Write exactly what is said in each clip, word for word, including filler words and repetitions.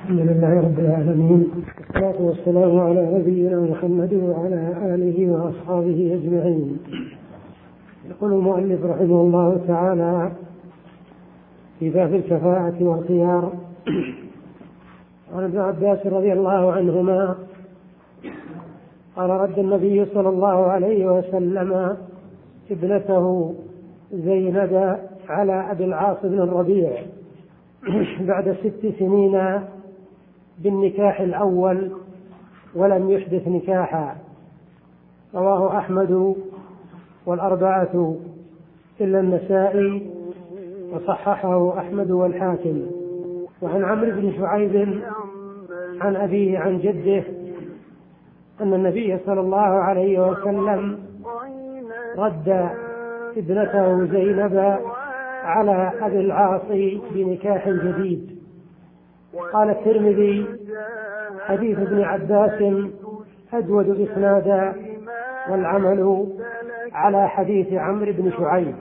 الحمد لله رب العالمين، والصلاة والسلام على نبينا محمد وعلى آله وأصحابه أجمعين. يقول المؤلف رحمه الله تعالى في باب الكفاءة والخيار: عن ابن عباس رضي الله عنهما قال: رد النبي صلى الله عليه وسلم ابنته زينب على أبي العاص بن الربيع بعد ست سنين بالنكاح الأول ولم يحدث نكاحا. رواه أحمد والأربعة إلا النسائي، وصححه أحمد والحاكم. وعن عمرو بن شعيب عن أبيه عن جده أن النبي صلى الله عليه وسلم رد ابنته زينب على أبي العاص بنكاح جديد. قال الترمذي: حديث ابن عباس أجود إسنادا، والعمل على حديث عمرو بن شعيب.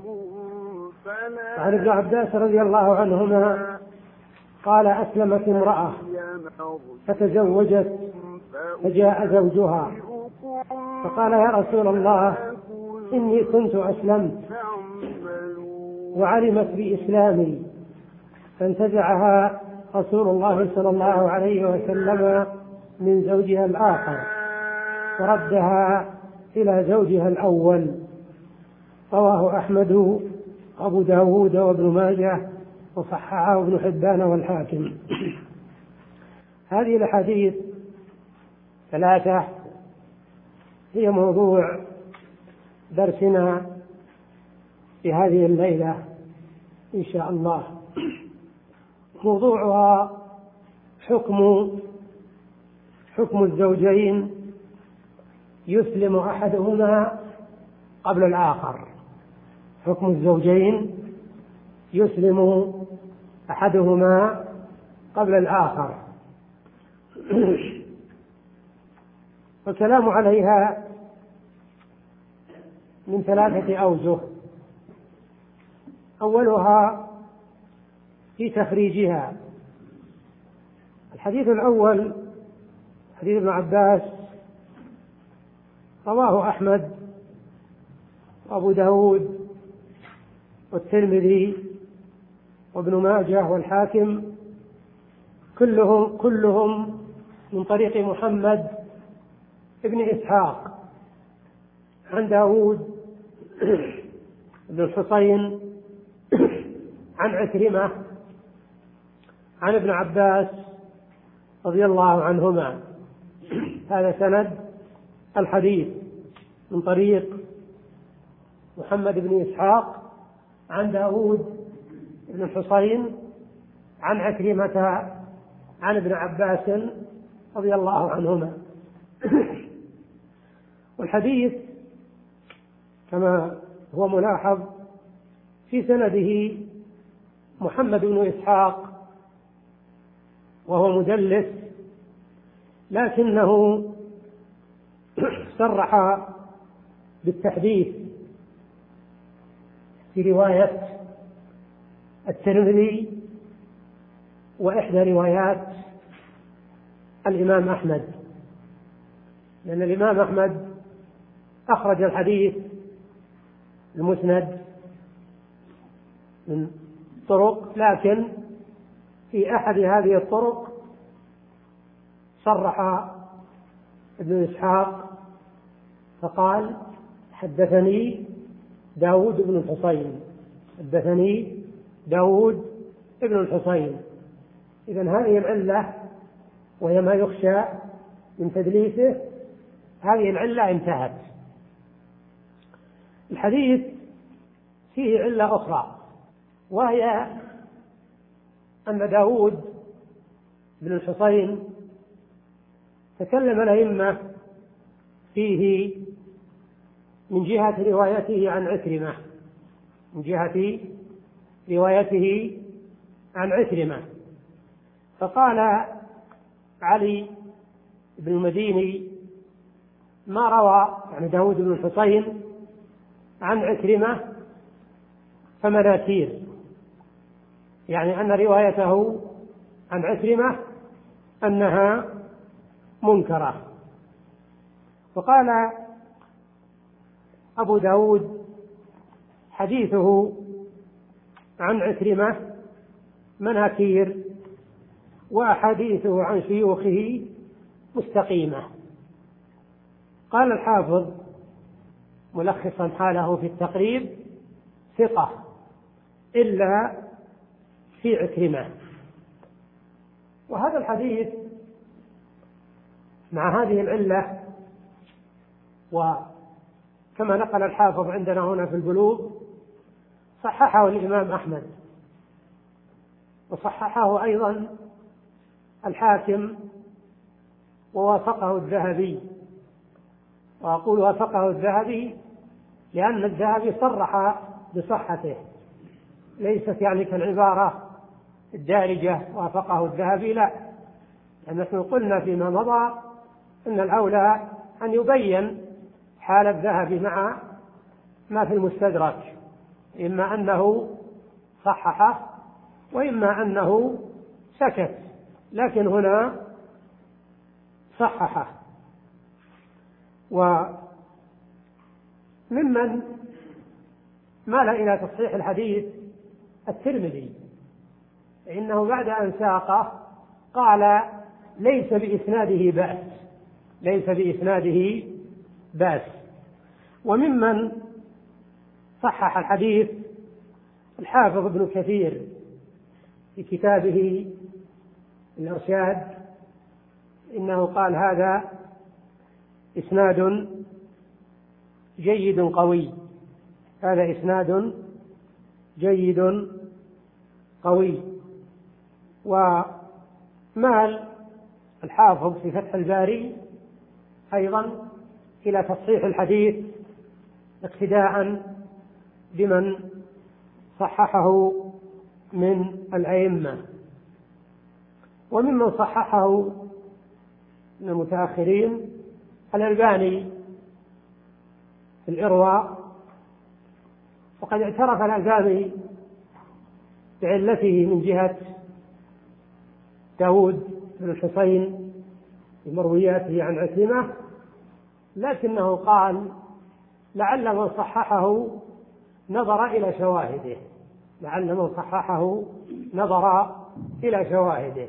عن ابن عباس رضي الله عنهما قال: أسلمت امرأة فتزوجت فجاء زوجها فقال: يا رسول الله، إني كنت أسلمت، وعلمت بإسلامي، فانتزعها رسول الله صلى الله عليه وسلم من زوجها الآخر وردها إلى زوجها الأول. رواه أحمد وأبو داود وابن ماجه، وصححه ابن حبان والحاكم. هذه الأحاديث ثلاثة هي موضوع درسنا في هذه الليلة إن شاء الله. موضوعها حكم حكم الزوجين يسلم أحدهما قبل الآخر. حكم الزوجين يسلم أحدهما قبل الآخر. والكلام عليها من ثلاثة أوجه. أولها في تخريجها. الحديث الأول حديث ابن عباس، رواه أحمد وأبو داود والترمذي وابن ماجه والحاكم، كلهم كلهم من طريق محمد ابن إسحاق عن داود بن الحصين عن عكرمة عن ابن عباس رضي الله عنهما. هذا سند الحديث من طريق محمد بن إسحاق عن داود بن الحصين عن عكرمة عن ابن عباس رضي الله عنهما. والحديث كما هو ملاحظ في سنده محمد بن إسحاق، وهو مدلس، لكنه صرح بالتحديث في رواية الترمذي وإحدى روايات الإمام أحمد، لأن الإمام أحمد أخرج الحديث المسند من طرق، لكن في أحد هذه الطرق صرح ابن إسحاق فقال: حدثني داود بن الحصين حدثني داود بن الحصين. إذن هذه العلة، وهي ما يخشى من تدليسه، هذه العلة انتهت. الحديث فيه علة أخرى، وهي أن داود بن الحصين تكلم الأئمة فيه من جهة روايته عن عكرمة من جهة روايته عن عكرمة فقال علي بن المديني: ما روى يعني داود بن الحصين عن عكرمة فمناكير، يعني أن روايته عن عكرمة أنها منكرة. وقال أبو داود حديثه عن عكرمة مناكير، وأحاديثه عن شيوخه مستقيمة. قال الحافظ ملخصا حاله في التقريب: ثقة إلا في عكرمة. وهذا الحديث مع هذه العلة، وكما نقل الحافظ عندنا هنا في البلوغ، صححه الإمام أحمد، وصححه أيضا الحاكم، ووافقه الذهبي. وأقول وافقه الذهبي لأن الذهبي صرح بصحته، ليست يعني كالعبارة الدارجة وافقه الذهبي، لا، لأن نحن قلنا فيما مضى أن الأولى أن يبين حال الذهبي مع ما في المستدرك، إما أنه صححه وإما أنه سكت، لكن هنا صححه. وممن مال إلى تصحيح الحديث الترمذي، إنه بعد أن ساقه قال: ليس بإسناده بأس، ليس بإسناده بأس. وممن صحح الحديث الحافظ ابن كثير في كتابه الإرشاد، إنه قال: هذا إسناد جيد قوي، هذا إسناد جيد قوي. ومال الحافظ في فتح الباري أيضا إلى تصحيح الحديث اقتداء بمن صححه من الأئمة. وممن صححه من المتأخرين الألباني في الإرواء، وقد اعترف الألباني بعلته من جهة داود بن الحسين في مروياته عن عكرمة، لكنه قال: لعل من صححه نظر إلى شواهده، لعل من صححه نظر إلى شواهده.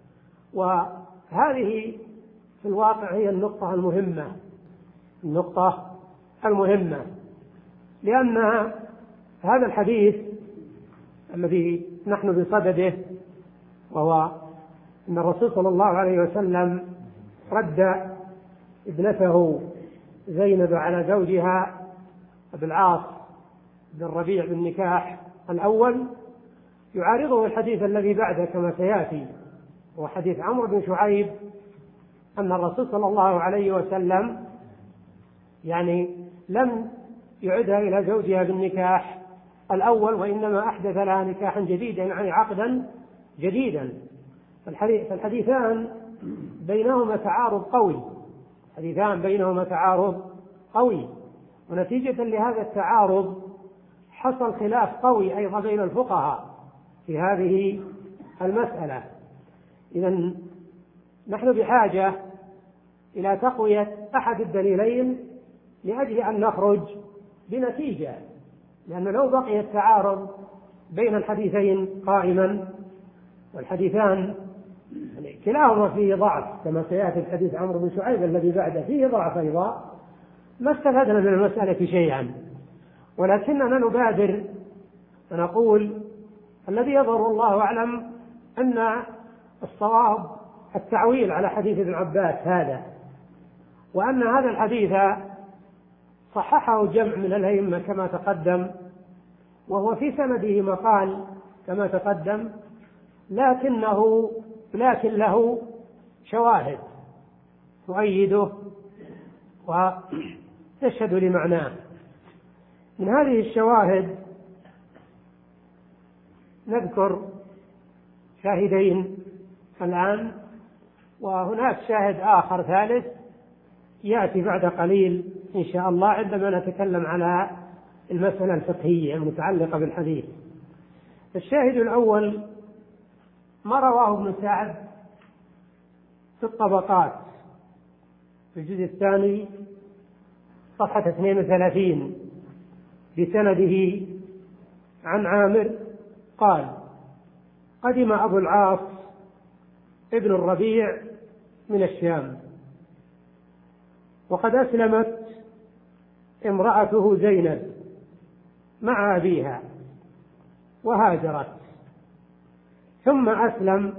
وهذه في الواقع هي النقطة المهمة، النقطة المهمة، لأن هذا الحديث الذي نحن بصدده، وهو أن الرسول صلى الله عليه وسلم رد ابنته زينب على زوجها أبي العاص بن الربيع بالنكاح الأول، يعارضه الحديث الذي بعده كما سيأتي، هو حديث عمرو بن شعيب أن الرسول صلى الله عليه وسلم يعني لم يعدها إلى زوجها بالنكاح الأول، وإنما أحدث لها نكاحا جديدا، يعني عقدا جديدا. فالحديثان بينهما تعارض قوي، حديثان بينهما تعارض قوي، ونتيجة لهذا التعارض حصل خلاف قوي أيضا بين الفقهاء في هذه المسألة. إذن نحن بحاجة إلى تقوية أحد الدليلين لأجل أن نخرج بنتيجة، لأن لو بقي التعارض بين الحديثين قائما، والحديثان كلاهما فيه ضعف كما سيأتي الحديث عمرو بن شعيب الذي بعده فيه ضعف أيضا، ما استفدنا من المسألة شيئا. ولكننا نبادر ونقول الذي يظهر الله أعلم أن الصواب التعويل على حديث ابن عباس هذا، وأن هذا الحديث صححه جمع من الأئمة كما تقدم، وهو في سنده مقال كما تقدم، لكنه لكن له شواهد تؤيده وتشهد لمعناه. من هذه الشواهد نذكر شاهدين الآن، وهناك شاهد آخر ثالث يأتي بعد قليل إن شاء الله عندما نتكلم على المسألة الفقهية المتعلقة بالحديث. الشاهد الأول ما رواه ابن سعد في الطبقات في الجزء الثاني صفحة اثنين وثلاثين بسنده عن عامر قال: قدم أبو العاص ابن الربيع من الشام، وقد أسلمت امرأته زينب مع أبيها وهاجرت، ثم أسلم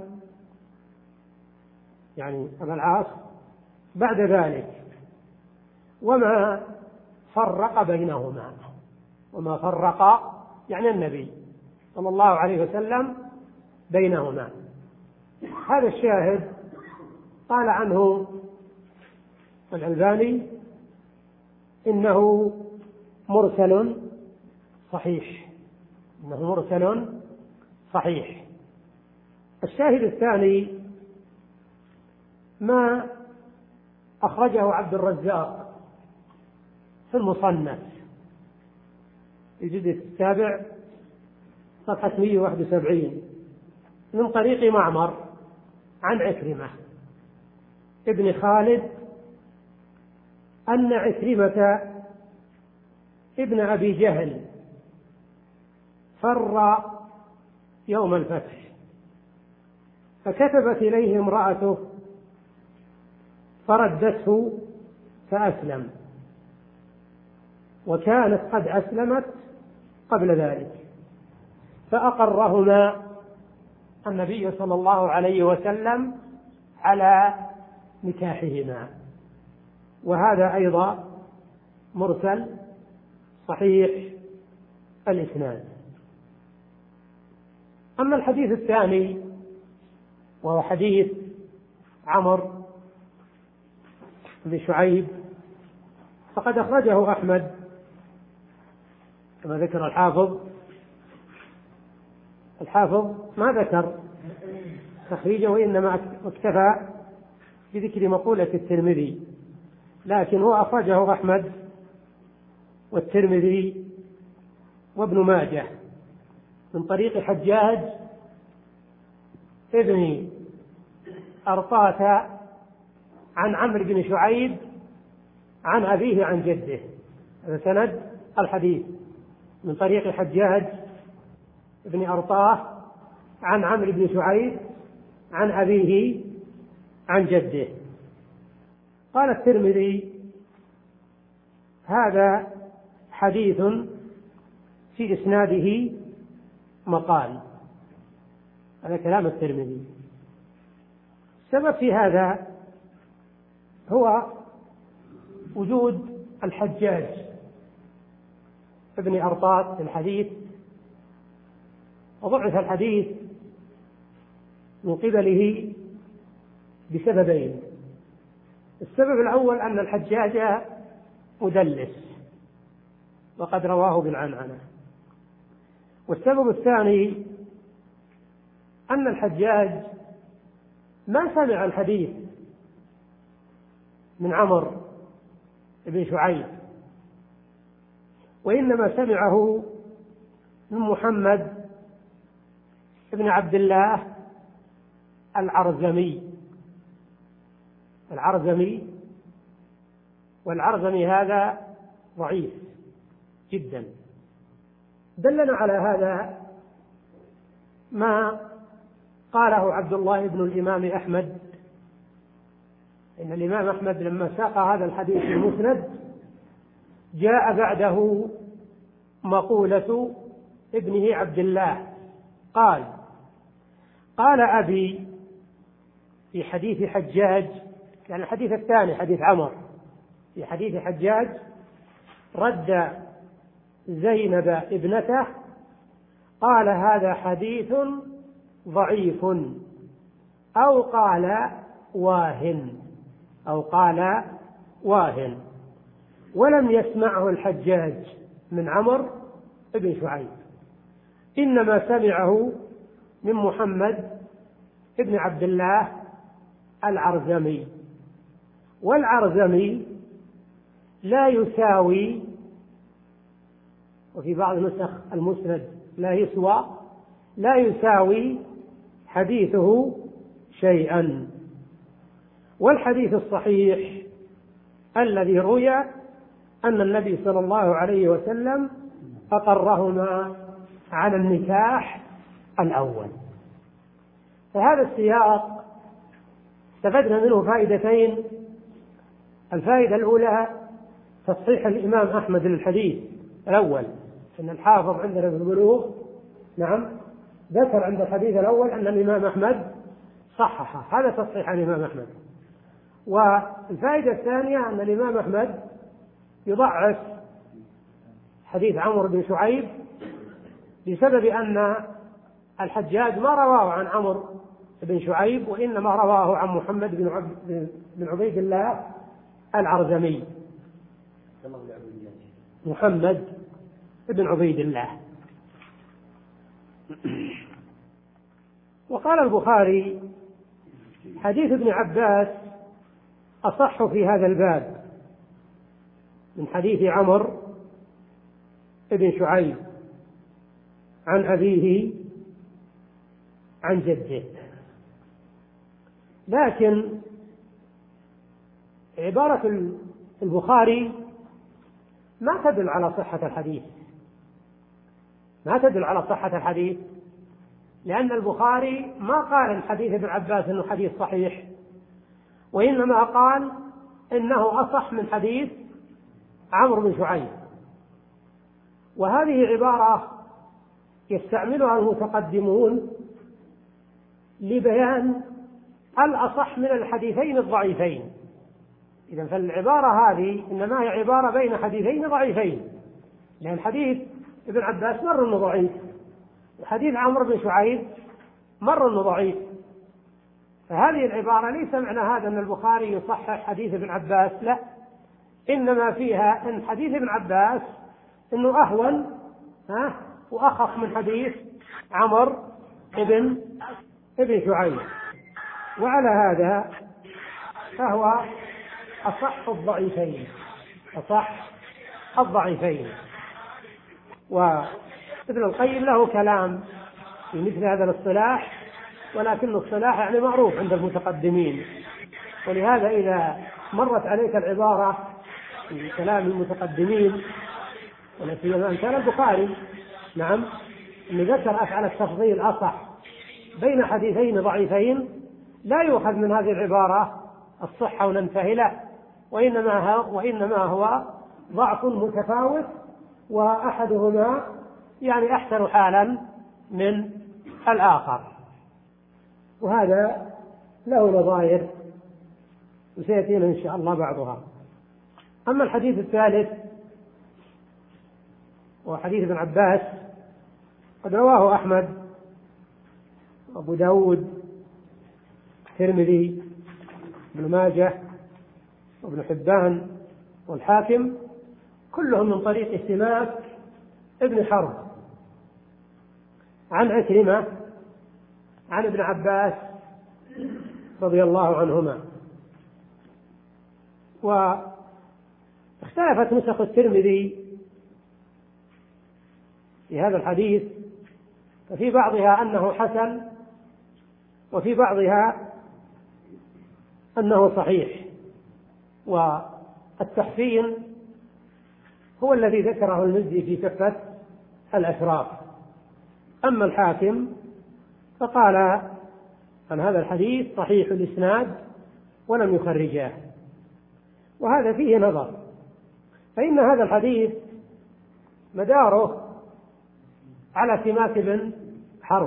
يعني أبو العاص بعد ذلك، وما فرق بينهما، وما فرق يعني النبي صلى الله عليه وسلم بينهما. هذا الشاهد قال عنه الألباني إنه مرسل صحيح، إنه مرسل صحيح. الشاهد الثاني ما أخرجه عبد الرزاق في المصنف الجزء السابع صفحة مئة وواحد وسبعين من طريق معمر عن عكرمة ابن خالد أن عكرمة ابن أبي جهل فر يوم الفتح، فكتبت إليه امرأته فردته فأسلم، وكانت قد أسلمت قبل ذلك، فأقرهما النبي صلى الله عليه وسلم على نكاحهما. وهذا أيضا مرسل صحيح الإسناد. أما الحديث الثاني وهو حديث عمرو بن شعيب فقد أخرجه أحمد كما ذكر الحافظ. الحافظ ما ذكر تخريجه، وإنما اكتفى بذكر مقولة الترمذي، لكن هو أخرجه أحمد والترمذي وابن ماجه من طريق حجاج ابن أرطاة عن عمرو بن شعيب عن أبيه عن جده. هذا سند الحديث من طريق حجاج ابن أرطاة عن عمرو بن شعيب عن أبيه عن جده. قال الترمذي: هذا حديث في إسناده مقال. هذا كلام الترمذي. السبب في هذا هو وجود الحجاج ابن أرطاة في الحديث، وضعف الحديث من قبله بسببين. السبب الأول أن الحجاج مدلس وقد رواه بالعنعنة، والسبب الثاني أن الحجاج ما سمع الحديث من عمرو بن شعيب، وإنما سمعه من محمد بن عبد الله العرزمي العرزمي والعرزمي هذا ضعيف جدا. دلنا على هذا ما قاله عبد الله بن الإمام أحمد، إن الإمام أحمد لما ساق هذا الحديث المسند جاء بعده مقولة ابنه عبد الله قال: قال أبي في حديث حجاج، يعني الحديث الثاني حديث عمر، في حديث حجاج رد زينب ابنته، قال: هذا حديث ضعيف، أو قال واهن أو قال واهن ولم يسمعه الحجاج من عمرو بن شعيب، إنما سمعه من محمد بن عبد الله العرزمي. والعرزمي لا يساوي، وفي بعض نسخ المسند لا يسوى، لا يساوي حديثه شيئا، والحديث الصحيح الذي روي أن النبي صلى الله عليه وسلم أقرهما على النكاح الأول. فهذا السياق استفدنا منه فائدتين. الفائدة الأولى تصحيح الإمام أحمد للحديث الأول، أن الحافظ عندنا في البلوغ نعم ذكر عند الحديث الأول أن الإمام أحمد صححه، هذا تصحيح الإمام أحمد. والفائدة الثانية أن الإمام أحمد يضعف حديث عمرو بن شعيب بسبب أن الحجاج ما رواه عن عمرو بن شعيب، وإنما رواه عن محمد بن عبيد الله العرزمي، محمد بن عبيد الله. وقال البخاري حديث ابن عباس أصح في هذا الباب من حديث عمرو بن شعيب عن أبيه عن جده، لكن عبارة البخاري ما تدل على صحة الحديث، ما تدل على صحة الحديث، لأن البخاري ما قال عن حديث ابن عباس أنه حديث صحيح، وإنما قال إنه أصح من حديث عمرو بن شعيب. وهذه عبارة يستعملها المتقدمون لبيان الأصح من الحديثين الضعيفين. إذن فالعبارة هذه إنما هي عبارة بين حديثين ضعيفين، لأن حديث ابن عباس مر إنه ضعيف، وحديث عمرو بن شعيب مر إنه ضعيف. فهذه العبارة ليس معنى هذا أن البخاري يصحح حديث ابن عباس، لا، إنما فيها أن حديث ابن عباس إنه أهون ها وأخف من حديث عمرو ابن ابن شعيب، وعلى هذا فهو أصح الضعيفين، أصح الضعيفين. وابن القيم له كلام في مثل هذا الاصطلاح، ولكن الاصطلاح يعني معروف عند المتقدمين، ولهذا إذا مرت عليك العبارة في كلام المتقدمين ولا سيما أمثال البخاري نعم أن ذكر أفعل التفضيل أصح بين حديثين ضعيفين، لا يؤخذ من هذه العبارة الصحة وننتهي له، وإنما هو, وإنما هو ضعف متفاوت، وأحدهما يعني أحسن حالا من الآخر، وهذا له نظائر وسيأتينا إن شاء الله بعضها. أما الحديث الثالث وحديث ابن عباس قد رواه أحمد وأبو داود الترمذي ابن ماجه وابن حبان والحاكم، كلهم من طريق سماك ابن حرب عن عكرمة عن ابن عباس رضي الله عنهما. واختلفت نسخ الترمذي في هذا الحديث، ففي بعضها أنه حسن، وفي بعضها أنه صحيح. والتحسين هو الذي ذكره المزي في كفة الأشراف. أما الحاكم فقال عن هذا الحديث صحيح الإسناد ولم يخرجاه، وهذا فيه نظر، فإن هذا الحديث مداره على سماك بن حرب،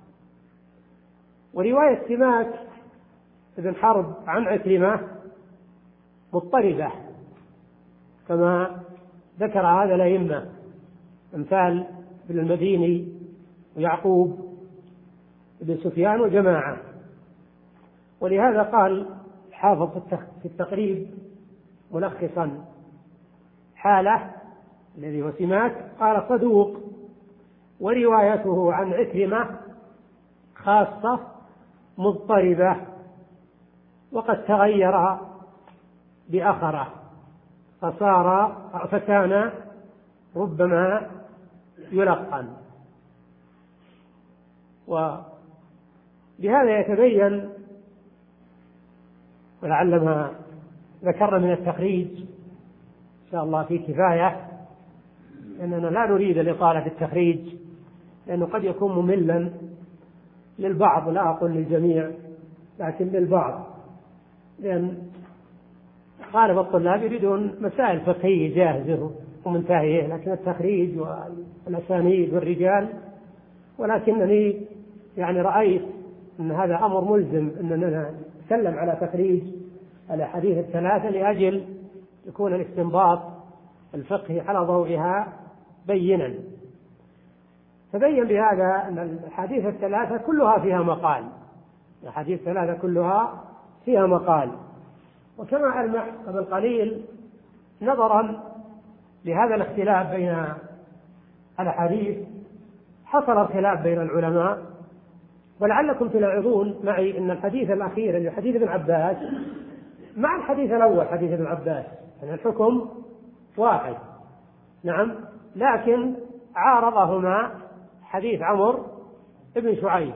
ورواية سماك بن حرب عن عكرمة مضطربة كما ذكر هذا الأئمة أمثال ابن المديني ويعقوب بن سفيان وجماعة. ولهذا قال حافظ في التقريب ملخصا حاله الذي هو سماك، قال صدوق وروايته عن عكرمة خاصة مضطربة، وقد تغير بأخره فصار فكان ربما يلقن. وبهذا يتبين ولعل ما ذكرنا من التخريج إن شاء الله في كفاية، لأننا لا نريد الإطالة في التخريج لأنه قد يكون مملا للبعض، لا أقول للجميع لكن للبعض، لأن غالب الطلاب يريدون مسائل فقهية جاهزة ومنتهية، لكن التخريج والأسانيد والرجال. ولكنني يعني رأيت أن هذا أمر ملزم أننا نتكلم على تخريج الأحاديث الثلاثة لأجل يكون الاستنباط الفقهي على ضوئها بينا. تبين بهذا أن الأحاديث الثلاثة كلها فيها مقال، الأحاديث الثلاثة كلها فيها مقال. وكما ألمح قبل قليل نظرا لهذا الاختلاف بين الأحاديث حصل الخلاف بين العلماء، ولعلكم تلاحظون معي أن الحديث الأخير اللي حديث ابن عباس مع الحديث الأول حديث ابن عباس، يعني الحكم واحد نعم، لكن عارضهما حديث عمرو بن شعيب.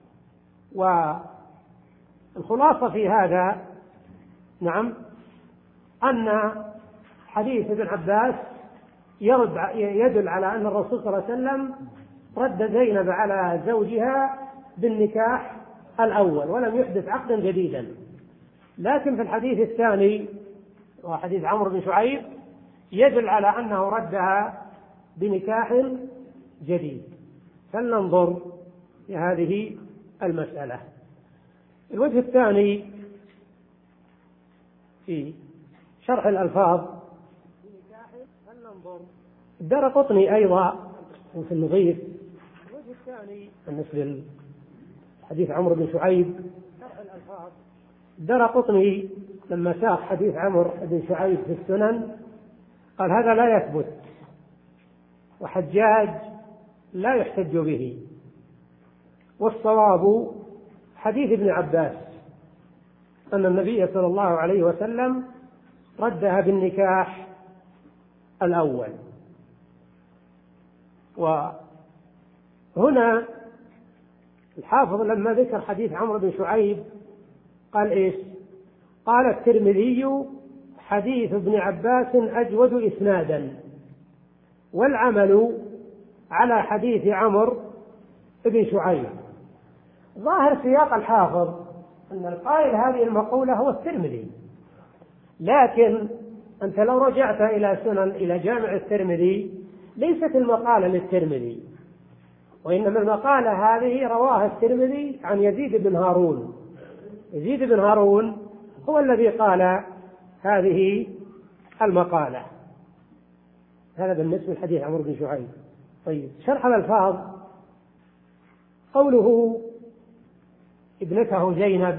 والخلاصة في هذا نعم أن حديث ابن عباس يرد يدل على أن الرسول صلى الله عليه وسلم رد زينب على زوجها بالنكاح الأول ولم يحدث عقدا جديدا، لكن في الحديث الثاني وحديث عمرو بن شعيب يدل على أنه ردها بنكاح جديد. فلننظر في هذه المسألة. الوجه الثاني في شرح الألفاظ الدارقطني أيضا في المغيث. الوجه الثاني بالنسبة لحديث عمرو بن شعيب شرح الألفاظ الدارقطني لما ساق حديث عمرو بن شعيب في السنن قال هذا لا يثبت وحجاج لا يحتج به، والصواب حديث ابن عباس أن النبي صلى الله عليه وسلم ردها بالنكاح الأول. وهنا الحافظ لما ذكر حديث عمرو بن شعيب قال إيش؟ قال الترمذي حديث ابن عباس أجود إسنادا، والعمل على حديث عمرو بن شعيب. ظاهر سياق الحافظ أن القائل هذه المقولة هو الترمذي، لكن أنت لو رجعت إلى سنن إلى جامع الترمذي ليست المقالة للترمذي، وإنما المقالة هذه رواها الترمذي عن يزيد بن هارون. يزيد بن هارون هو الذي قال هذه المقالة. هذا بالنسبة لحديث عمرو بن شعيب. طيب شرح الألفاظ قوله ابنته زينب.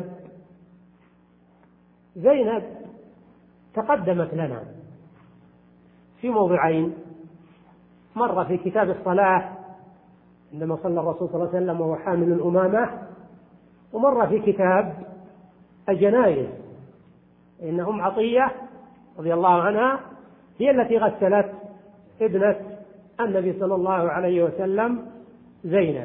زينب تقدمت لنا في موضعين، مرة في كتاب الصلاة عندما صلى الرسول صلى الله عليه وسلم وهو حامل الأمامة، ومرة في كتاب الجنائز إن أم عطية رضي الله عنها هي التي غسلت ابنة النبي صلى الله عليه وسلم زينب.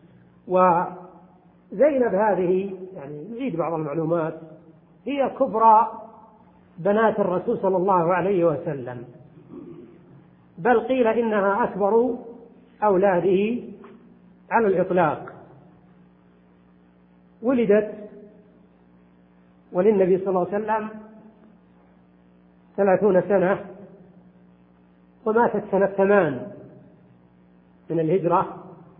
وزينب هذه يعني نعيد بعض المعلومات، هي كبرى بنات الرسول صلى الله عليه وسلم، بل قيل إنها أكبر أولاده على الإطلاق. ولدت وللنبي صلى الله عليه وسلم ثلاثون سنة، وماتت سنة ثمان من الهجرة،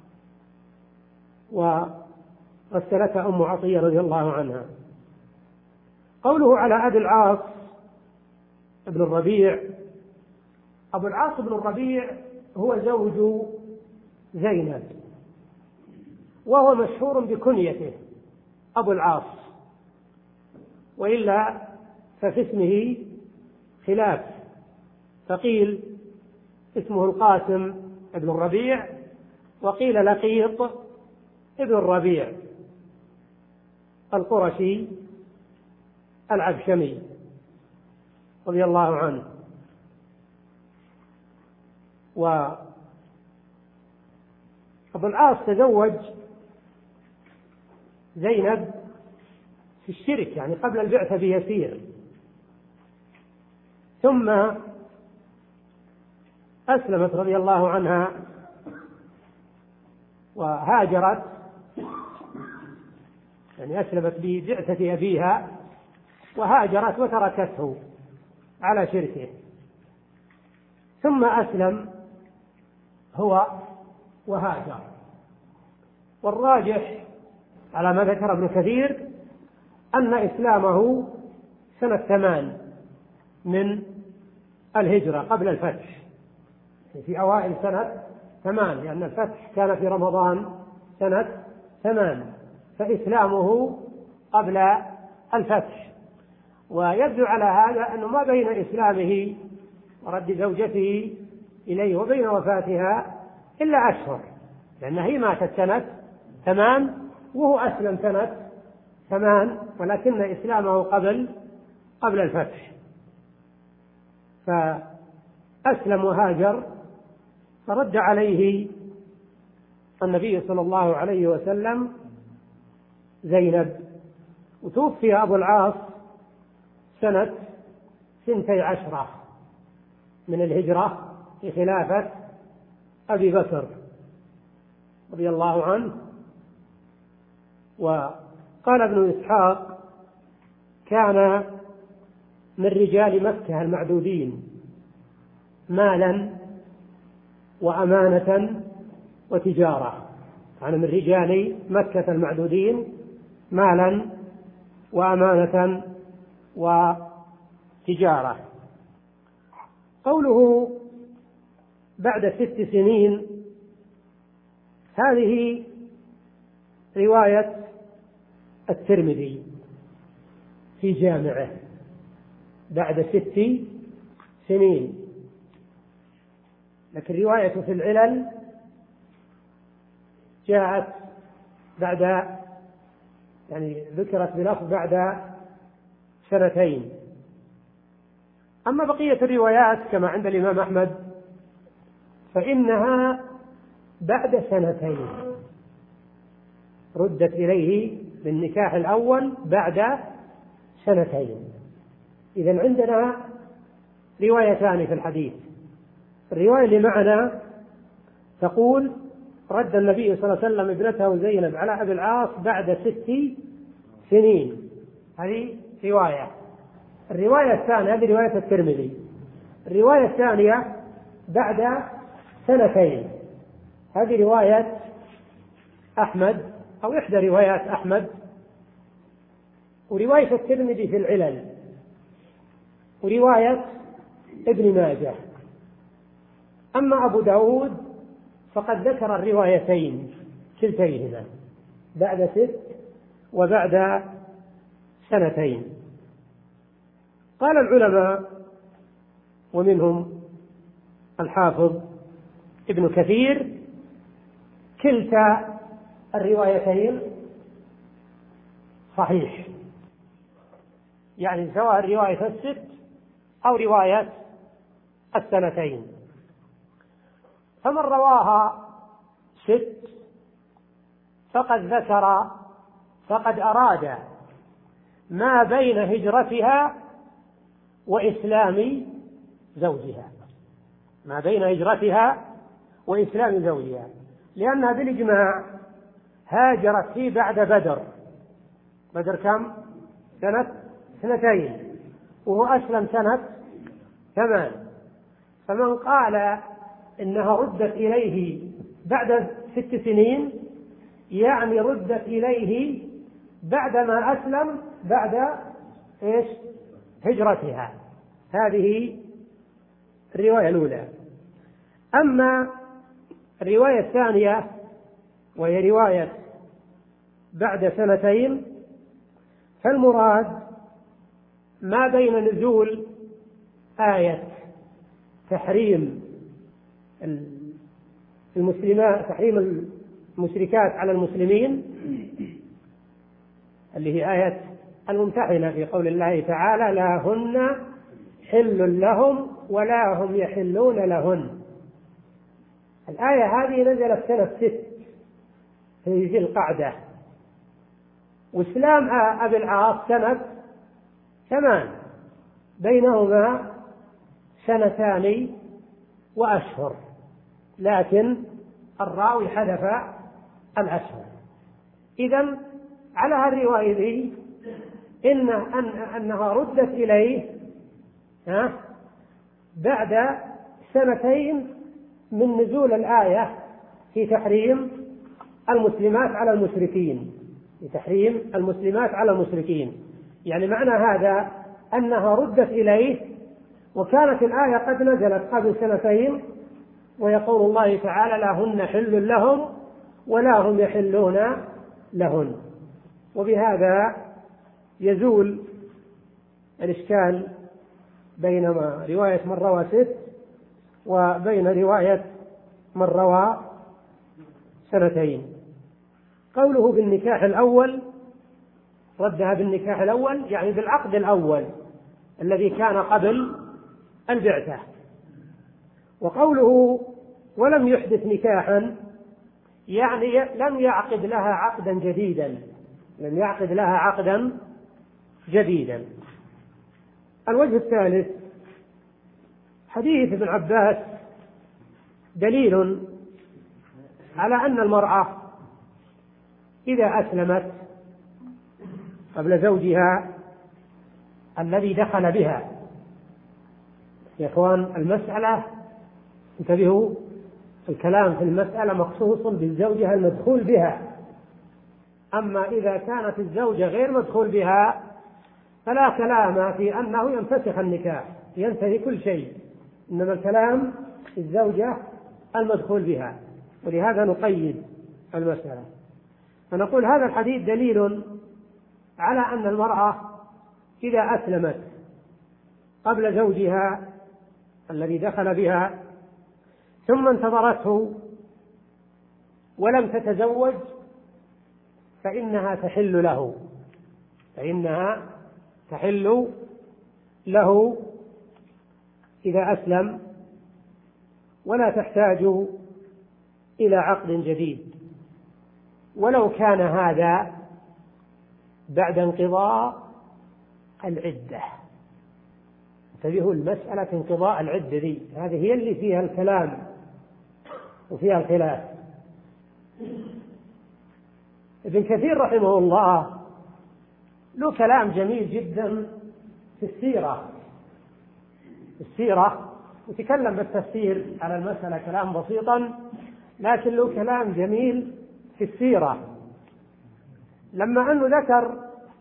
وغسلتها أم عطية رضي الله عنها. قوله على أبي العاص ابن الربيع. أبو العاص بن الربيع هو زوج زينب، وهو مشهور بكنيته أبو العاص، وإلا ففي اسمه خلاف، فقيل اسمه القاسم ابن الربيع، وقيل لقيط ابن الربيع القرشي العبشمي رضي الله عنه. وأبو العاص تزوج زينب في الشرك، يعني قبل البعثة بيسير. ثم أسلمت رضي الله عنها وهاجرت، يعني أسلمت ببعثة أبيها وهاجرت وتركته على شركه، ثم أسلم هو وهاجر. والراجح على ما ذكر ابن كثير أن إسلامه سنة ثمان من الهجرة قبل الفتح، في أوائل سنة ثمان، لأن الفتح كان في رمضان سنة ثمان، فإسلامه قبل الفتح. ويدل على هذا أنه ما بين إسلامه ورد زوجته إليه وبين وفاتها إلا أشهر، لأنها هي ماتت سنة ثمان وهو أسلم سنة ثمان، ولكن إسلامه قبل قبل الفتح. فأسلم وهاجر، فرد عليه النبي صلى الله عليه وسلم زينب. وتوفي أبو العاص سنة ثنتي عشرة من الهجرة في خلافة أبي بكر رضي الله عنه. وقال ابن إسحاق: كان من رجال مكة المعدودين مالا وأمانة وتجارة، كان من رجال مكة المعدودين مالا وأمانة وتجارة. قوله بعد ست سنين، هذه رواية الترمذي في جامعه بعد ست سنين، لكن رواية في العلل جاءت بعد، يعني ذكرت بلفظ بعد سنتين. أما بقية الروايات كما عند الإمام أحمد فإنها بعد سنتين، ردت إليه بالنكاح الأول بعد سنتين. إذن عندنا روايتان في الحديث. الرواية اللي معنا تقول: رد النبي صلى الله عليه وسلم ابنته زينب على أبي العاص بعد ست سنين، هذه رواية. الرواية الثانية هذه رواية الترمذي. الرواية الثانية بعد سنتين، هذه رواية أحمد أو إحدى روايات أحمد، ورواية الترمذي في العلل، ورواية ابن ماجه. أما أبو داود فقد ذكر الروايتين كلتيهما بعد ست وبعد سنتين. قال العلماء ومنهم الحافظ ابن كثير: كلتا الروايتين صحيح، يعني سواء رواية الست أو رواية السنتين. فمن رواها ست فقد ذكر فقد أراد ما بين هجرتها وإسلام زوجها، ما بين هجرتها وإسلام زوجها، لأنها بالإجماع هاجرت فيه بعد بدر. بدر كم؟ سنة سنتين، وهو أسلم سنة ثمان. فمن قال إنها ردت إليه بعد ست سنين يعني ردت إليه بعدما أسلم بعد إيش؟ هجرتها. هذه الرواية الأولى. أما الرواية الثانية وهي رواية بعد سنتين، فالمراد ما بين نزول آية تحريم المسلمات تحريم المشركات على المسلمين، اللي هي آية الممتحنة في قول الله تعالى: لا هن حل لهم ولا هم يحلون لهن. الآية هذه نزلت سنة ست في ذي القعدة، وإسلام أبي العاص سنة ثمان، بينهما سنتان وأشهر، لكن الراوي حذف الأشهر. إذن على هالرواية دي إن أن أنها ردت إليه بعد سنتين من نزول الآية في تحريم المسلمات على المشركين، في تحريم المسلمات على المشركين. يعني معنى هذا أنها ردت إليه وكانت الآية قد نزلت قبل سنتين، ويقول الله تعالى: لهن حل لهم ولا هم يحلون لهن. وبهذا يزول الإشكال بين رواية من روى ست وبين رواية من روى سنتين. قوله بالنكاح الأول، ردها بالنكاح الأول يعني بالعقد الأول الذي كان قبل البعثة. وقوله ولم يحدث نكاحا يعني لم يعقد لها عقدا جديدا، لم يعقد لها عقدا جديدا. الوجه الثالث حديث ابن عباس دليل على أن المرأة إذا أسلمت قبل زوجها الذي دخل بها، يا إخوان المسألة انتبهوا، الكلام في المسألة مخصوص بالزوجة المدخول بها، أما إذا كانت الزوجة غير مدخول بها فلا كلام في أنه ينفسخ النكاح، ينتهي كل شيء، إنما الكلام في الزوجة المدخول بها، ولهذا نقيد المسألة. فنقول هذا الحديث دليل على أن المرأة إذا أسلمت قبل زوجها الذي دخل بها ثم انتظرته ولم تتزوج فإنها تحل له، فإنها تحل له إذا أسلم، ولا تحتاج إلى عقد جديد، ولو كان هذا بعد انقضاء العدة. انتبهوا المسألة انقضاء العدة دي، هذه هي اللي فيها الكلام وفيها الخلاف. ابن كثير رحمه الله له كلام جميل جدا في السيرة، في السيرة يتكلم بالتفسير على المسألة كلام بسيطا، لكن له كلام جميل في السيرة. لما أنه ذكر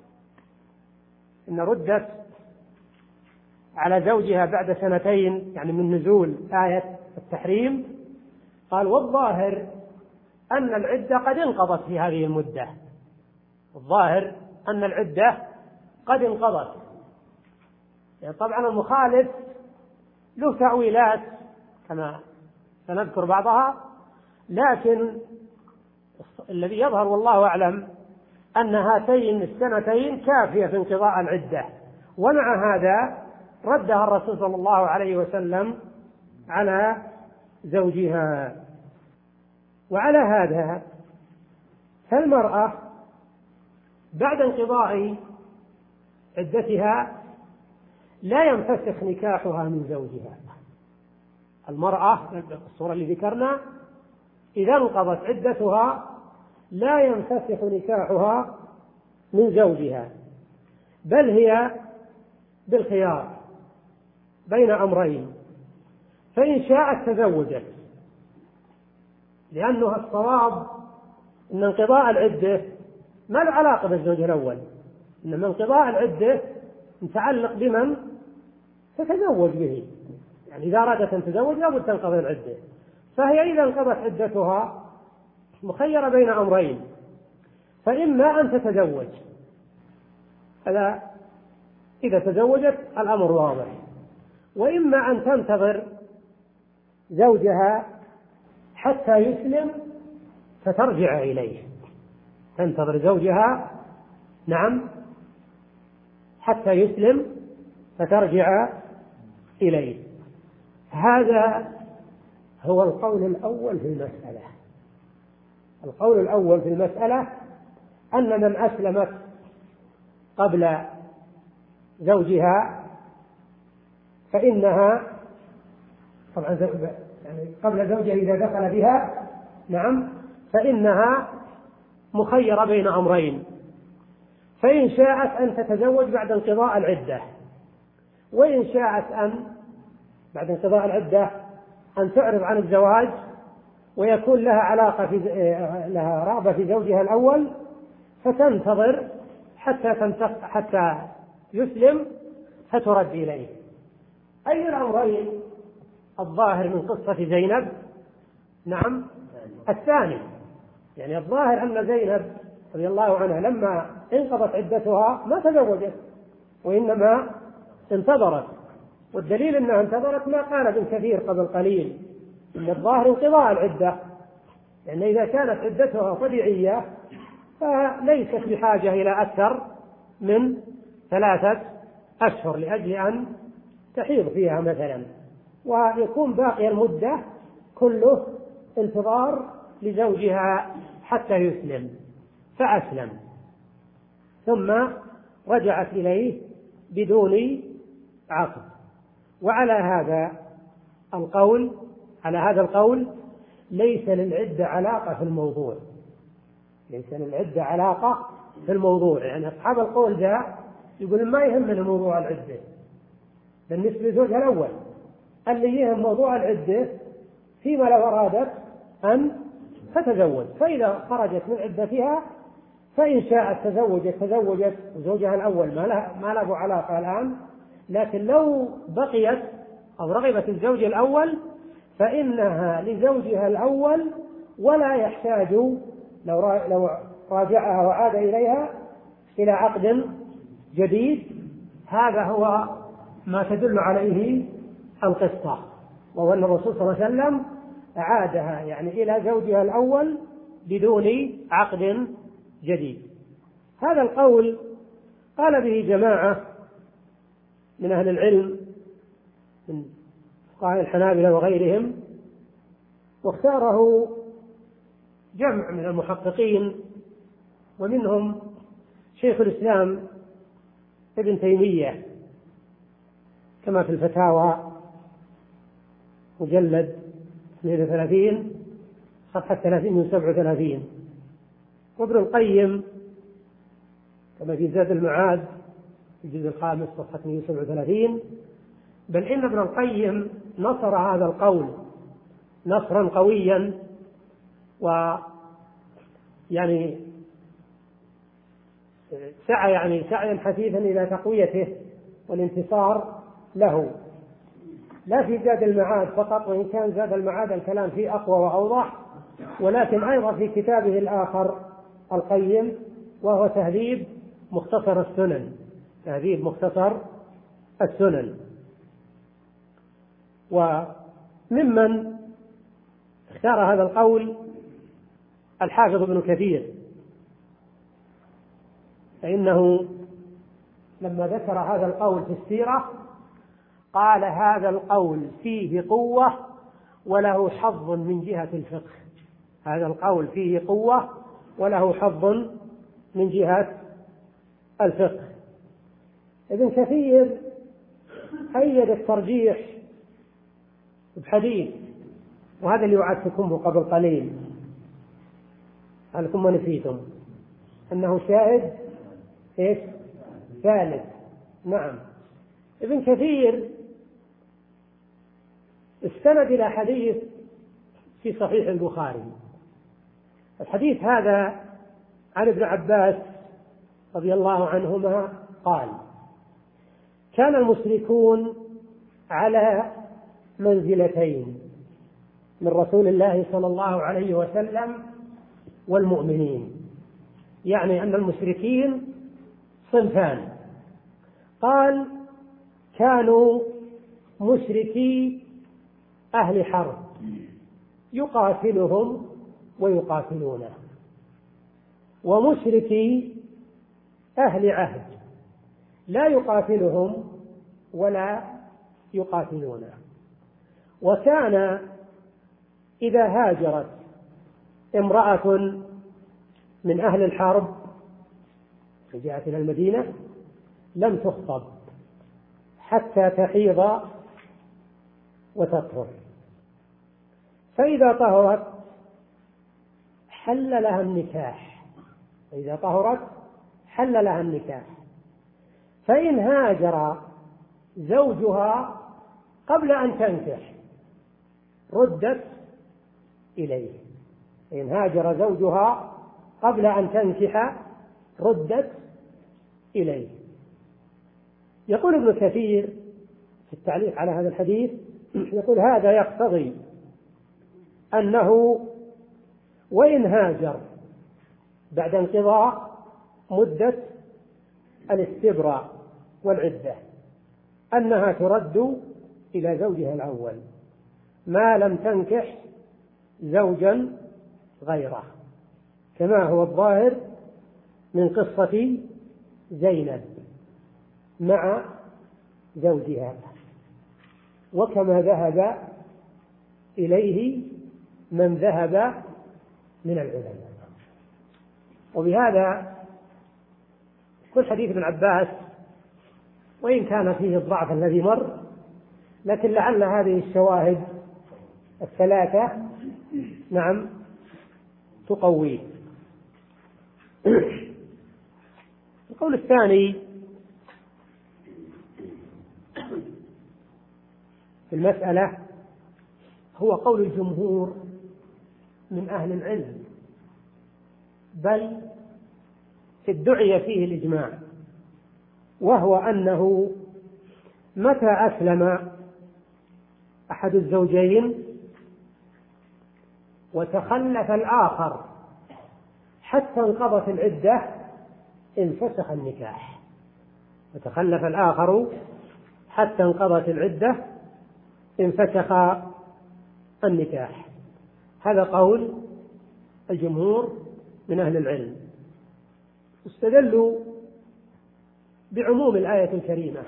أن ردت على زوجها بعد سنتين يعني من نزول آية التحريم، قال: والظاهر أن العدة قد انقضت في هذه المدة، الظاهر أن العدة قد انقضت. يعني طبعا المخالف له تأويلات كما سنذكر بعضها، لكن الذي يظهر والله أعلم أن هاتين السنتين كافية في انقضاء العدة، ومع هذا ردها الرسول صلى الله عليه وسلم على زوجها. وعلى هذا فالمرأة بعد انقضاء عدتها لا ينفسخ نكاحها من زوجها. المرأة الصورة اللي ذكرنا إذا انقضت عدتها لا ينفسخ نكاحها من زوجها، بل هي بالخيار بين أمرين، فإن شاءت تزوجت، لأنه الصواب أن انقضاء العدة ما له علاقة بالزوج الأول، إنما انقضاء العدة متعلق بمن تتزوج به، يعني إذا أرادت أن تتزوج لابد تنقضي العدة، فهي إذا انقضت عدتها مخيرة بين أمرين، فإما أن تتزوج، هذا إذا تزوجت الأمر واضح، وإما أن تنتظر زوجها حتى يسلم فترجع إليه، تنتظر زوجها نعم حتى يسلم فترجع إليه. هذا هو القول الأول في المسألة. القول الأول في المسألة أن من أسلمت قبل زوجها فإنها طبعا يعني قبل زوجها إذا دخل بها نعم فإنها مخيرة بين أمرين، فإن شاءت أن تتزوج بعد انقضاء العدة، وإن شاءت أن بعد انقضاء العدة أن تعرض عن الزواج ويكون لها علاقة في لها رغبة في زوجها الأول فتنتظر حتى تنتق حتى يسلم فترد إليه. أي الأمرين الظاهر من قصة زينب؟ نعم الثاني، يعني الظاهر أن زينب رضي الله عنها لما انقضت عدتها ما تزوجت وإنما انتظرت، والدليل أنها انتظرت ما قال ابن كثير قبل قليل إن الظاهر انقضاء العدة، لأن يعني إذا كانت عدتها طبيعية فليست بحاجة إلى أكثر من ثلاثة أشهر لأجل أن تحيض فيها مثلا، ويكون باقي المدة كله انتظار لزوجها حتى يسلم، فأسلم ثم رجعت إليه بدون عقد. وعلى هذا القول على هذا القول ليس للعدة علاقة في الموضوع، ليس للعدة علاقة في الموضوع، يعني أصحاب القول ذا يقول ما يهمنا موضوع العدة بالنسبة لزوجها الأول، اللي يهم موضوع العدة فيما لو أرادت أن تتزوج، فإذا خرجت من عدتها فإن شاءت تزوجت تزوجت وزوجها الأول ما له ما له علاقة الآن، لكن لو بقيت أو رغبت الزوج الأول فإنها لزوجها الأول ولا يحتاج لو لو راجعها وعاد إليها إلى عقد جديد. هذا هو ما تدل عليه القصة، وهو أن الرسول صلى الله عليه وسلم أعادها يعني إلى زوجها الأول بدون عقد جديد. هذا القول قال به جماعة من أهل العلم من فقهاء الحنابلة وغيرهم، واختاره جمع من المحققين ومنهم شيخ الإسلام ابن تيمية كما في الفتاوى مجلد اثنين وثلاثين صفحة ثلاثين وسبعة وثلاثين، وابن القيم كما في زاد المعاد في الجزء الخامس صفحة اثنين وسبعة وثلاثين. بل إن ابن القيم نصر هذا القول نصرا قويا، ويعني سعى يعني سعيا حثيثا إلى تقويته والانتصار له، لا في زاد المعاد فقط، وإن كان زاد المعاد الكلام فيه أقوى وأوضح، ولكن أيضا في كتابه الآخر القيم وهو تهذيب مختصر السنن تهذيب مختصر السنن. وممن اختار هذا القول الحافظ ابن كثير، فإنه لما ذكر هذا القول في السيرة قال هذا القول فيه قوة وله حظ من جهة الفقه، هذا القول فيه قوة وله حظ من جهة الفقه. ابن كثير أيد الترجيح بحديث، وهذا اللي وعدتكم قبل قليل هلكم ونسيتم أنه شاهد إيش ثالث. نعم، ابن كثير استند إلى حديث في صحيح البخاري. الحديث هذا عن ابن عباس رضي الله عنهما قال: كان المشركون على منزلتين من رسول الله صلى الله عليه وسلم والمؤمنين، يعني أن المشركين صنفان. قال: كانوا مشركي أهل حرب يقاتلهم ويقاتلونه، ومشركي أهل عهد لا يقاتلهم ولا يقاتلونه. وكان إذا هاجرت امرأة من أهل الحرب جاءت إلى المدينة لم تخطب حتى تحيض وتطهر، فإذا طهرت حل لها النكاح، فإذا طهرت حل لها النكاح. فإن هاجر زوجها قبل أن تنكح ردت إليه، إن هاجر زوجها قبل أن تنكح ردت إليه. يقول ابن كثير في التعليق على هذا الحديث، يقول هذا يقتضي أنه وإن هاجر بعد انقضاء مدة الاستبراء والعدة أنها ترد إلى زوجها الأول ما لم تنكح زوجا غيره، كما هو الظاهر من قصة زينب مع زوجها، وكما ذهب إليه من ذهب من العلماء. وبهذا كل حديث ابن عباس وإن كان فيه الضعف الذي مر، لكن لعل هذه الشواهد الثلاثة نعم تقويه. القول الثاني في المسألة هو قول الجمهور من أهل العلم، بل ادعي فيه الإجماع، وهو أنه متى أسلم أحد الزوجين وتخلف الآخر حتى انقضت العدة انفسخ النكاح، وتخلف الآخر حتى انقضت العدة انفسخ النكاح. هذا قول الجمهور من أهل العلم، استدلوا بعموم الآية الكريمة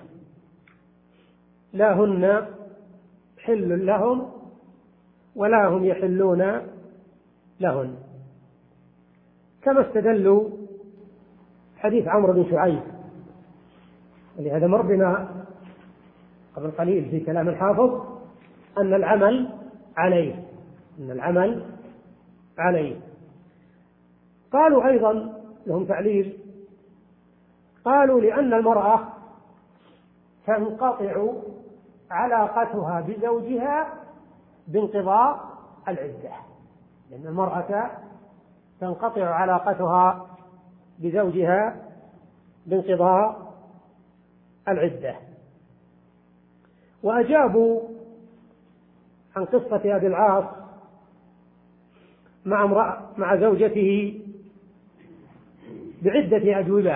لا هن حل لهم ولا هم يحلون لهن، كما استدلوا حديث عمرو بن شعيب، ولهذا مر بنا قبل قليل في كلام الحافظ أن العمل عليه أن العمل عليه. قالوا أيضا لهم تعليل، قالوا لأن المرأة تنقطع علاقتها بزوجها بانقضاء العدة، لأن المرأة تنقطع علاقتها بزوجها بانقضاء العدة. وأجابوا عن قصة أبي العاص مع امرأة مع زوجته بعدة أجوبة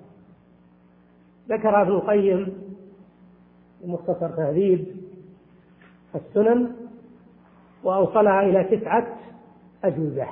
ذكر ابن القيم مختصر تهذيب السنن، وأوصلها إلى تسعة أجوبة،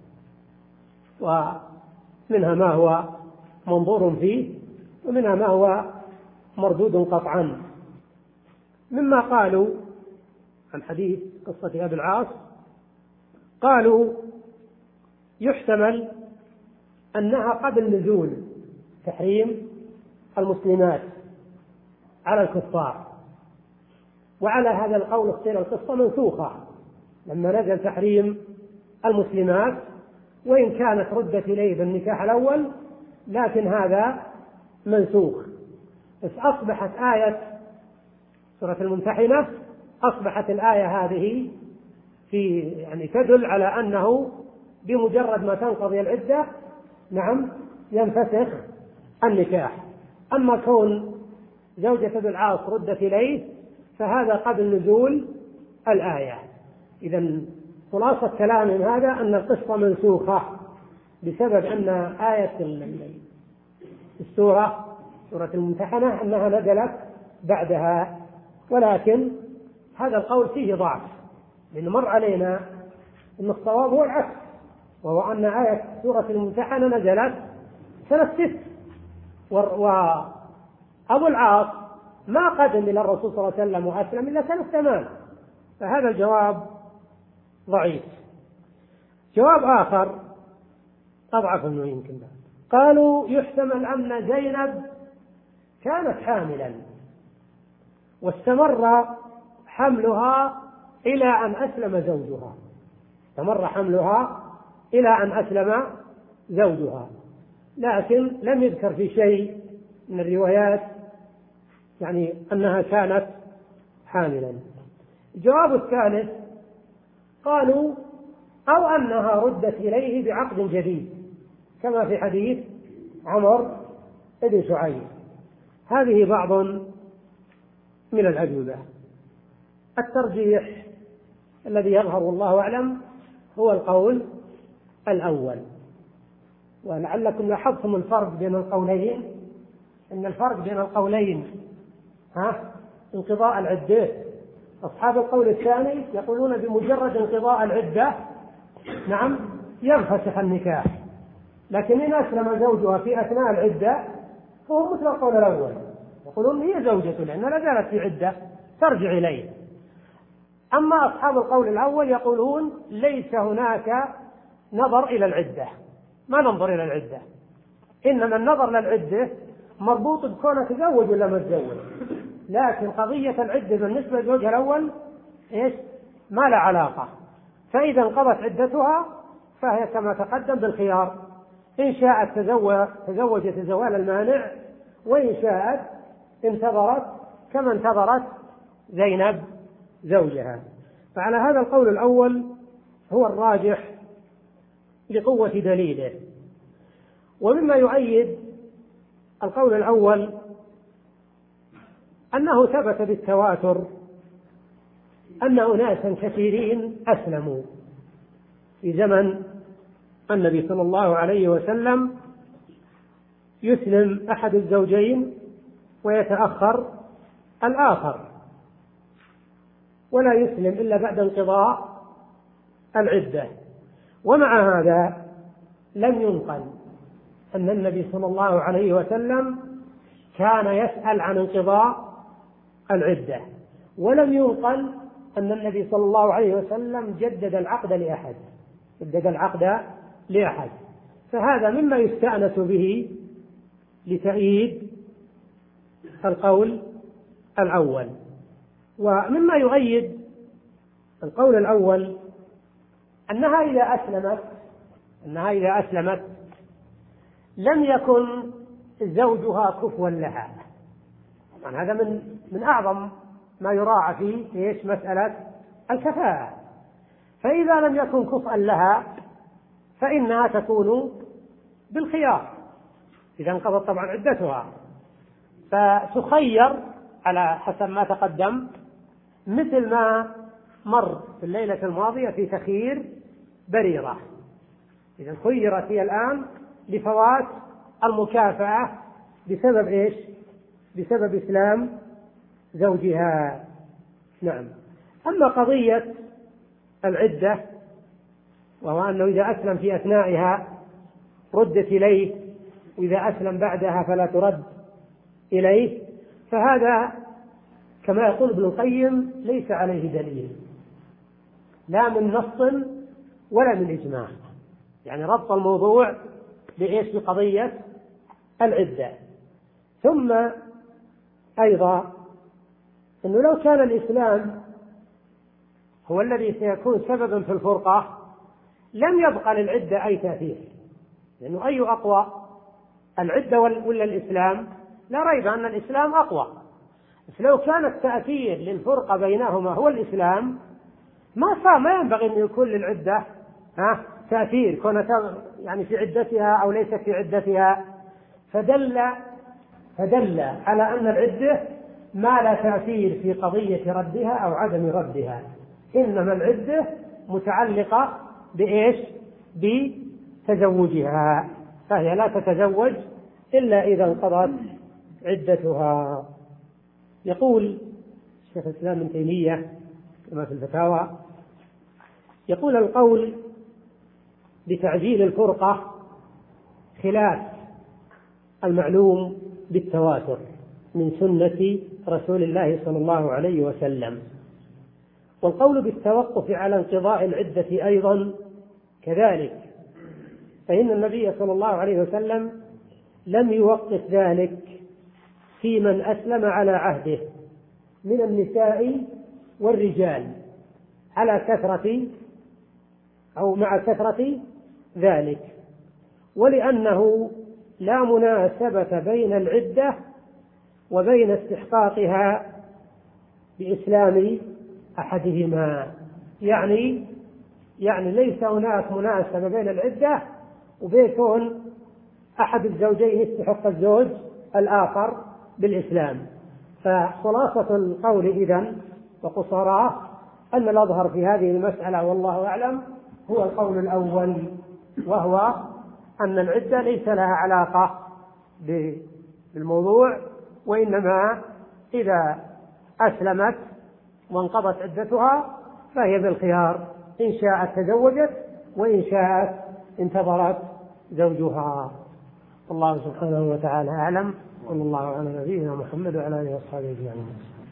ومنها ما هو منظور فيه ومنها ما هو مردود قطعا. مما قالوا عن حديث قصة أبي العاص، قالوا يحتمل أنها قبل نزول تحريم المسلمات على الكفار، وعلى هذا القول اختير القصة منسوخة لما نزل تحريم المسلمات، وإن كانت ردت إليه بالنكاح الأول لكن هذا منسوخ. بس أصبحت آية سورة الممتحنة أصبحت الآية هذه في يعني تدل على أنه بمجرد ما تنقضي العدة نعم ينفسخ النكاح. أما كون زوجة ابن العاص ردت إليه فهذا قبل نزول الآية. إذن خلاصة كلامهم هذا أن القصة منسوخة بسبب أن آية السورة سورة الممتحنة أنها نزلت بعدها، ولكن هذا القول فيه ضعف، لأن مر علينا أن الصواب هو العكس، وهو أن آية سورة الممتحنة نزلت سنة ست، وأبو العاص ما قدم إلى الرسول صلى الله عليه وسلم وأسلم إلا سنة ثمان، فهذا الجواب ضعيف. جواب آخر أضعف منه يمكن بعد قالوا يحتمل أن زينب كانت حاملا واستمر حملها إلى أن أسلم زوجها، استمر حملها إلى أن أسلم زوجها، لكن لم يذكر في شيء من الروايات يعني أنها كانت حاملا. الجواب الثالث قالوا أو أنها ردت إليه بعقد جديد كما في حديث عمر بن شعيب. هذه بعض من الأجوبة. الترجيح الذي يظهر والله أعلم هو القول الأول. ولعلكم لاحظتم الفرق بين القولين، إن الفرق بين القولين ها انقضاء العدة. أصحاب القول الثاني يقولون بمجرد انقضاء العدة نعم ينفسخ النكاح، لكن إن أسلم زوجها في أثناء العدة فهو مثل القول الأول، يقولون هي زوجته لأنها لا زالت في عدة ترجع إليه. أما أصحاب القول الأول يقولون ليس هناك نظر إلى العدة، ما ننظر إلى العدة، إنما النظر للعدة مربوط بكونه تزوج ولا ما تزوج، لكن قضية العدة بالنسبة للزوج الأول إيش؟ ما لا علاقة. فإذا انقضت عدتها فهي كما تقدم بالخيار، إن شاءت تزوج تزوجت زوال المانع، وإن شاءت انتظرت كما انتظرت زينب زوجها. فعلى هذا القول الأول هو الراجح لقوة دليله. ومما يؤيد القول الأول أنه ثبت بالتواتر أن أناسا كثيرين أسلموا في زمن النبي صلى الله عليه وسلم، يسلم أحد الزوجين ويتأخر الآخر، ولا يسلم إلا بعد انقضاء العدة. ومع هذا لم ينقل أن النبي صلى الله عليه وسلم كان يسأل عن انقضاء العدة، ولم ينقل أن النبي صلى الله عليه وسلم جدد العقد لأحد جدد العقد لأحد فهذا مما يستأنس به لتأييد القول الأول. ومما يؤيد القول الأول أنها إذا أسلمت أنها إذا أسلمت لم يكن زوجها كفوا لها. طبعا هذا من من أعظم ما يراعى في إيش مسألة الكفاءة. فإذا لم يكن كفءا لها فإنها تكون بالخيار إذا انقضت طبعا عدتها، فتخير على حسب ما تقدم، مثل ما مر في الليلة الماضية في تخيير بريرة. إذا خيرت هي الآن لفوات المكافأة بسبب إيش؟ بسبب إسلام زوجها. نعم. أما قضية العدة وهو أنه إذا أسلم في أثنائها ردت إليه، وإذا أسلم بعدها فلا ترد إليه، فهذا كما يقول ابن القيم ليس عليه دليل لا من نص ولا من إجماع، يعني ربط الموضوع بإيش؟ بقضية العدة. ثم أيضا أنه لو كان الإسلام هو الذي سيكون سببا في الفرقة لم يبقى للعدة أي تأثير، لأنه أي أقوى العدة ولا الإسلام؟ لا ريب أن الإسلام أقوى. فلو كان التأثير للفرقة بينهما هو الإسلام ما صار ما ينبغي أن يكون للعدة ها تأثير كون يعني في عدتها أو ليس في عدتها. فدل فدل على أن العدة ما لا تأثير في قضية ردها أو عدم ردها، إنما العدة متعلقة بإيش؟ بتزوجها، فهي لا تتزوج إلا إذا انقضت عدتها. يقول شيخ الإسلام ابن تيمية كما في الفتاوى، يقول القول بتعجيل الفرقة خلاف المعلوم بالتواتر من سنة رسول الله صلى الله عليه وسلم، والقول بالتوقف على انقضاء العدة أيضا كذلك فإن النبي صلى الله عليه وسلم لم يوقف ذلك في من أسلم على عهده من النساء والرجال على كثرة أو مع كثرة ذلك، ولأنه لا مناسبة بين العدة وبين استحقاقها بإسلام أحدهما. يعني يعني ليس هناك مناسبة بين العدة وبين كون أحد الزوجين يستحق الزوج الآخر بالإسلام. فخلاصة القول إذن وقصراه أن الأظهر في هذه المسألة والله أعلم هو القول الأول، وهو أن العدة ليس لها علاقة بالموضوع، وإنما إذا أسلمت وانقضت عدتها فهي بالخيار، إن شاءت تزوجت وإن شاءت انتظرت زوجها. الله سبحانه وتعالى أعلم، صلى الله على نبينا محمد وعلى آله وصحبه أجمعين.